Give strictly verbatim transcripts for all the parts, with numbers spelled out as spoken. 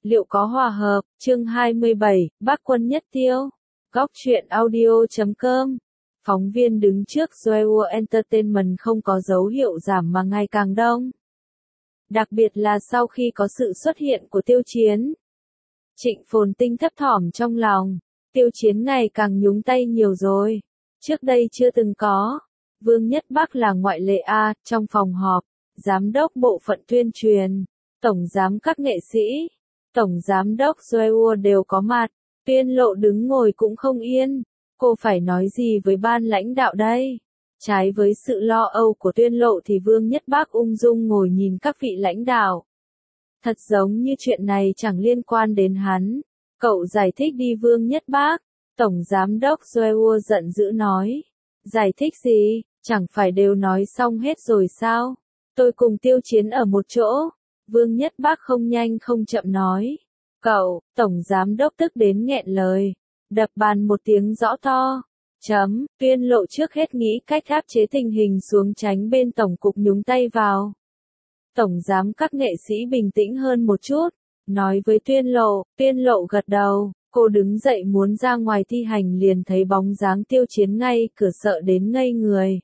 liệu có hòa hợp, chương hai mươi bảy, Bác Quân Nhất Tiêu. Góc truyện audio chấm com. Phóng viên đứng trước Daewoo Entertainment không có dấu hiệu giảm mà ngày càng đông. Đặc biệt là sau khi có sự xuất hiện của Tiêu Chiến. Trịnh Phồn Tinh thấp thỏm trong lòng, Tiêu Chiến ngày càng nhúng tay nhiều rồi. Trước đây chưa từng có. Vương Nhất Bắc là ngoại lệ A, trong phòng họp, giám đốc bộ phận tuyên truyền, tổng giám các nghệ sĩ, tổng giám đốc Daewoo đều có mặt. Tuyên Lộ đứng ngồi cũng không yên, cô phải nói gì với ban lãnh đạo đây? Trái với sự lo âu của Tuyên Lộ thì Vương Nhất Bắc ung dung ngồi nhìn các vị lãnh đạo. Thật giống như chuyện này chẳng liên quan đến hắn. Cậu giải thích đi Vương Nhất Bắc. Tổng giám đốc Daewoo giận dữ nói. Giải thích gì, chẳng phải đều nói xong hết rồi sao? Tôi cùng Tiêu Chiến ở một chỗ. Vương Nhất Bắc không nhanh không chậm nói. Cậu, tổng giám đốc tức đến nghẹn lời. Đập bàn một tiếng rõ to. Chấm, Tuyên Lộ trước hết nghĩ cách áp chế tình hình xuống tránh bên tổng cục nhúng tay vào. Tổng giám các nghệ sĩ bình tĩnh hơn một chút. Nói với Tuyên Lộ, Tuyên Lộ gật đầu. Cô đứng dậy muốn ra ngoài thi hành liền thấy bóng dáng Tiêu Chiến ngay cửa sợ đến ngây người.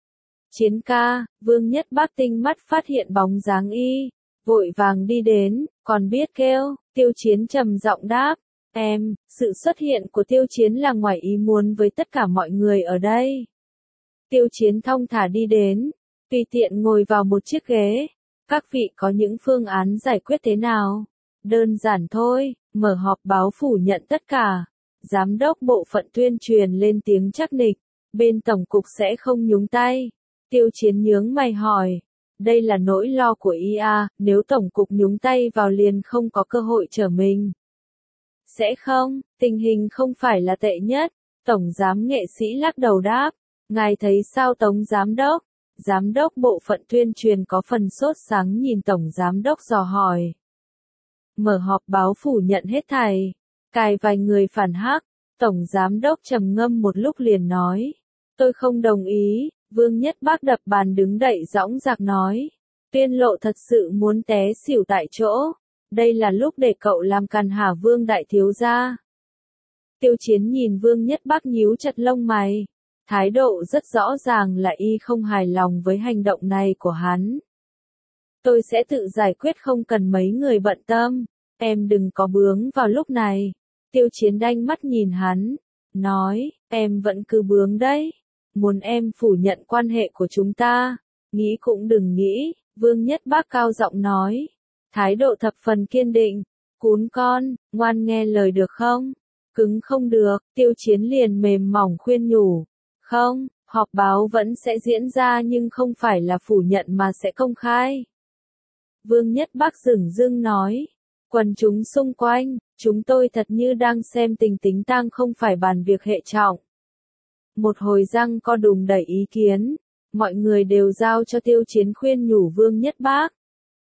Chiến ca, Vương Nhất Bắc tinh mắt phát hiện bóng dáng y, vội vàng đi đến, còn biết kêu. Tiêu Chiến trầm giọng đáp, em, sự xuất hiện của Tiêu Chiến là ngoài ý muốn với tất cả mọi người ở đây. Tiêu Chiến thong thả đi đến, tùy tiện ngồi vào một chiếc ghế. Các vị có những phương án giải quyết thế nào? Đơn giản thôi, mở họp báo phủ nhận tất cả. Giám đốc bộ phận tuyên truyền lên tiếng chắc nịch, bên tổng cục sẽ không nhúng tay. Tiêu Chiến nhướng mày hỏi, đây là nỗi lo của i a, nếu tổng cục nhúng tay vào liền không có cơ hội trở mình. Sẽ không, tình hình không phải là tệ nhất. Tổng giám nghệ sĩ lắc đầu đáp, ngài thấy sao Tống giám đốc? Giám đốc bộ phận tuyên truyền có phần sốt sắng nhìn tổng giám đốc dò hỏi. Mở họp báo phủ nhận hết thảy. Cài vài người phản hắc. Tổng giám đốc trầm ngâm một lúc liền nói. Tôi không đồng ý. Vương Nhất Bắc đập bàn đứng đậy dõng dạc nói. Tuyên Lộ thật sự muốn té xỉu tại chỗ. Đây là lúc để cậu làm càn hả Vương đại thiếu gia. Tiêu Chiến nhìn Vương Nhất Bắc nhíu chặt lông mày. Thái độ rất rõ ràng là y không hài lòng với hành động này của hắn. Tôi sẽ tự giải quyết không cần mấy người bận tâm. Em đừng có bướng vào lúc này. Tiêu Chiến đanh mắt nhìn hắn. Nói, em vẫn cứ bướng đấy. Muốn em phủ nhận quan hệ của chúng ta. Nghĩ cũng đừng nghĩ. Vương Nhất Bắc cao giọng nói. Thái độ thập phần kiên định. Cún con, ngoan nghe lời được không? Cứng không được. Tiêu Chiến liền mềm mỏng khuyên nhủ. Không, họp báo vẫn sẽ diễn ra nhưng không phải là phủ nhận mà sẽ công khai. Vương Nhất Bắc dửng dưng nói. Quần chúng xung quanh, chúng tôi thật như đang xem tình tính tang không phải bàn việc hệ trọng. Một hồi răng co đùng đẩy ý kiến, mọi người đều giao cho Tiêu Chiến khuyên nhủ Vương Nhất Bắc.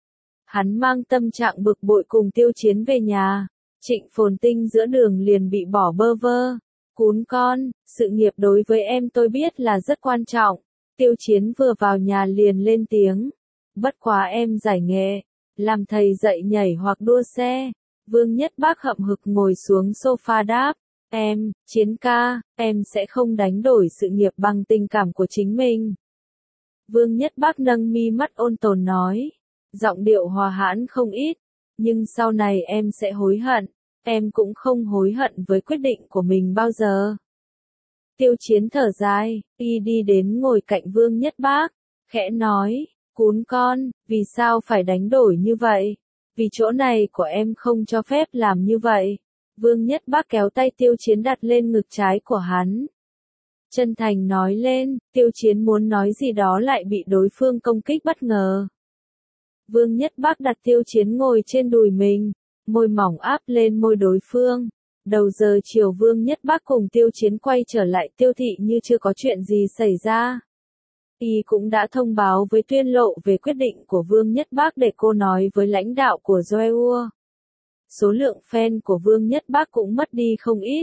Hắn mang tâm trạng bực bội cùng Tiêu Chiến về nhà, Trịnh Phồn Tinh giữa đường liền bị bỏ bơ vơ. Cún con, sự nghiệp đối với em tôi biết là rất quan trọng. Tiêu Chiến vừa vào nhà liền lên tiếng. Bất quá em giải nghệ, làm thầy dạy nhảy hoặc đua xe. Vương Nhất Bắc hậm hực ngồi xuống sofa đáp. Em, Chiến ca, em sẽ không đánh đổi sự nghiệp bằng tình cảm của chính mình. Vương Nhất Bắc nâng mi mắt ôn tồn nói. Giọng điệu hòa hãn không ít. Nhưng sau này em sẽ hối hận. Em cũng không hối hận với quyết định của mình bao giờ. Tiêu Chiến thở dài, y đi đến ngồi cạnh Vương Nhất Bắc, khẽ nói, cún con, vì sao phải đánh đổi như vậy? Vì chỗ này của em không cho phép làm như vậy. Vương Nhất Bắc kéo tay Tiêu Chiến đặt lên ngực trái của hắn. Chân thành nói lên, Tiêu Chiến muốn nói gì đó lại bị đối phương công kích bất ngờ. Vương Nhất Bắc đặt Tiêu Chiến ngồi trên đùi mình. Môi mỏng áp lên môi đối phương. Đầu giờ chiều Vương Nhất Bắc cùng Tiêu Chiến quay trở lại Tiêu thị như chưa có chuyện gì xảy ra. Y cũng đã thông báo với Tuyên Lộ về quyết định của Vương Nhất Bắc để cô nói với lãnh đạo của Daewoo. Số lượng fan của Vương Nhất Bắc cũng mất đi không ít.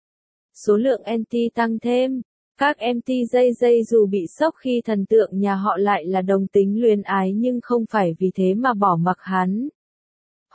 Số lượng anti tăng thêm. Các em tê jay jay dù bị sốc khi thần tượng nhà họ lại là đồng tính luyến ái nhưng không phải vì thế mà bỏ mặc hắn.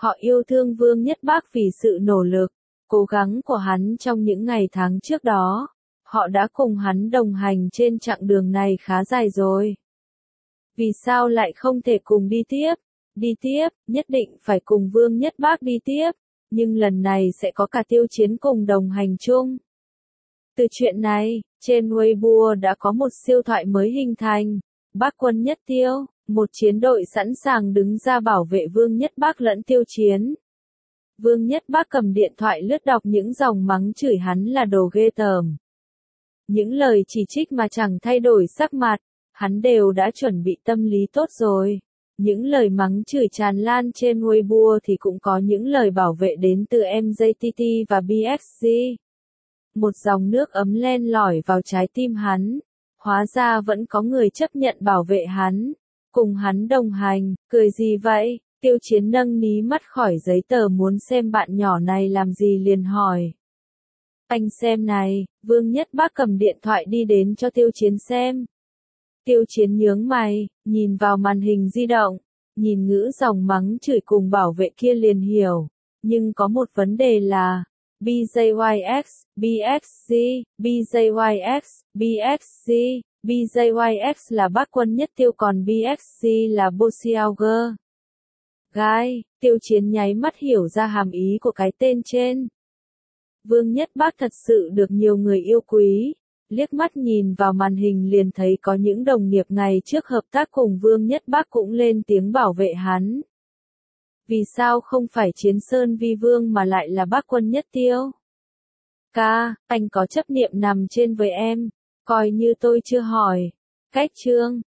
Họ yêu thương Vương Nhất Bác vì sự nỗ lực, cố gắng của hắn trong những ngày tháng trước đó. Họ đã cùng hắn đồng hành trên chặng đường này khá dài rồi. Vì sao lại không thể cùng đi tiếp? Đi tiếp, nhất định phải cùng Vương Nhất Bác đi tiếp, nhưng lần này sẽ có cả Tiêu Chiến cùng đồng hành chung. Từ chuyện này, trên Weibo đã có một siêu thoại mới hình thành, Bác Quân Nhất Tiêu, một chiến đội sẵn sàng đứng ra bảo vệ Vương Nhất Bác lẫn Tiêu Chiến. Vương Nhất Bác cầm điện thoại lướt đọc những dòng mắng chửi hắn là đồ ghê tởm. Những lời chỉ trích mà chẳng thay đổi sắc mặt, hắn đều đã chuẩn bị tâm lý tốt rồi. Những lời mắng chửi tràn lan trên Weibo thì cũng có những lời bảo vệ đến từ em gi tê tê và bê ích giê. Một dòng nước ấm len lỏi vào trái tim hắn. Hóa ra vẫn có người chấp nhận bảo vệ hắn, cùng hắn đồng hành, cười gì vậy? Tiêu Chiến nâng mí mắt khỏi giấy tờ muốn xem bạn nhỏ này làm gì liền hỏi. Anh xem này, Vương Nhất Bác cầm điện thoại đi đến cho Tiêu Chiến xem. Tiêu Chiến nhướng mày, nhìn vào màn hình di động, nhìn ngữ dòng mắng chửi cùng bảo vệ kia liền hiểu. Nhưng có một vấn đề là, bê gi i ích, bê ích giê, bê gi i ích, bê ích giê, bê gi i ích là Bác Quân Nhất Tiêu còn bê ích giê là Bossiauger. Gai, Tiêu Chiến nháy mắt hiểu ra hàm ý của cái tên trên. Vương Nhất Bác thật sự được nhiều người yêu quý. Liếc mắt nhìn vào màn hình liền thấy có những đồng nghiệp ngày trước hợp tác cùng Vương Nhất Bác cũng lên tiếng bảo vệ hắn. Vì sao không phải Chiến Sơn Vi Vương mà lại là Bác Quân Nhất Tiêu? Ca, anh có chấp niệm nằm trên với em, coi như tôi chưa hỏi. Cách chương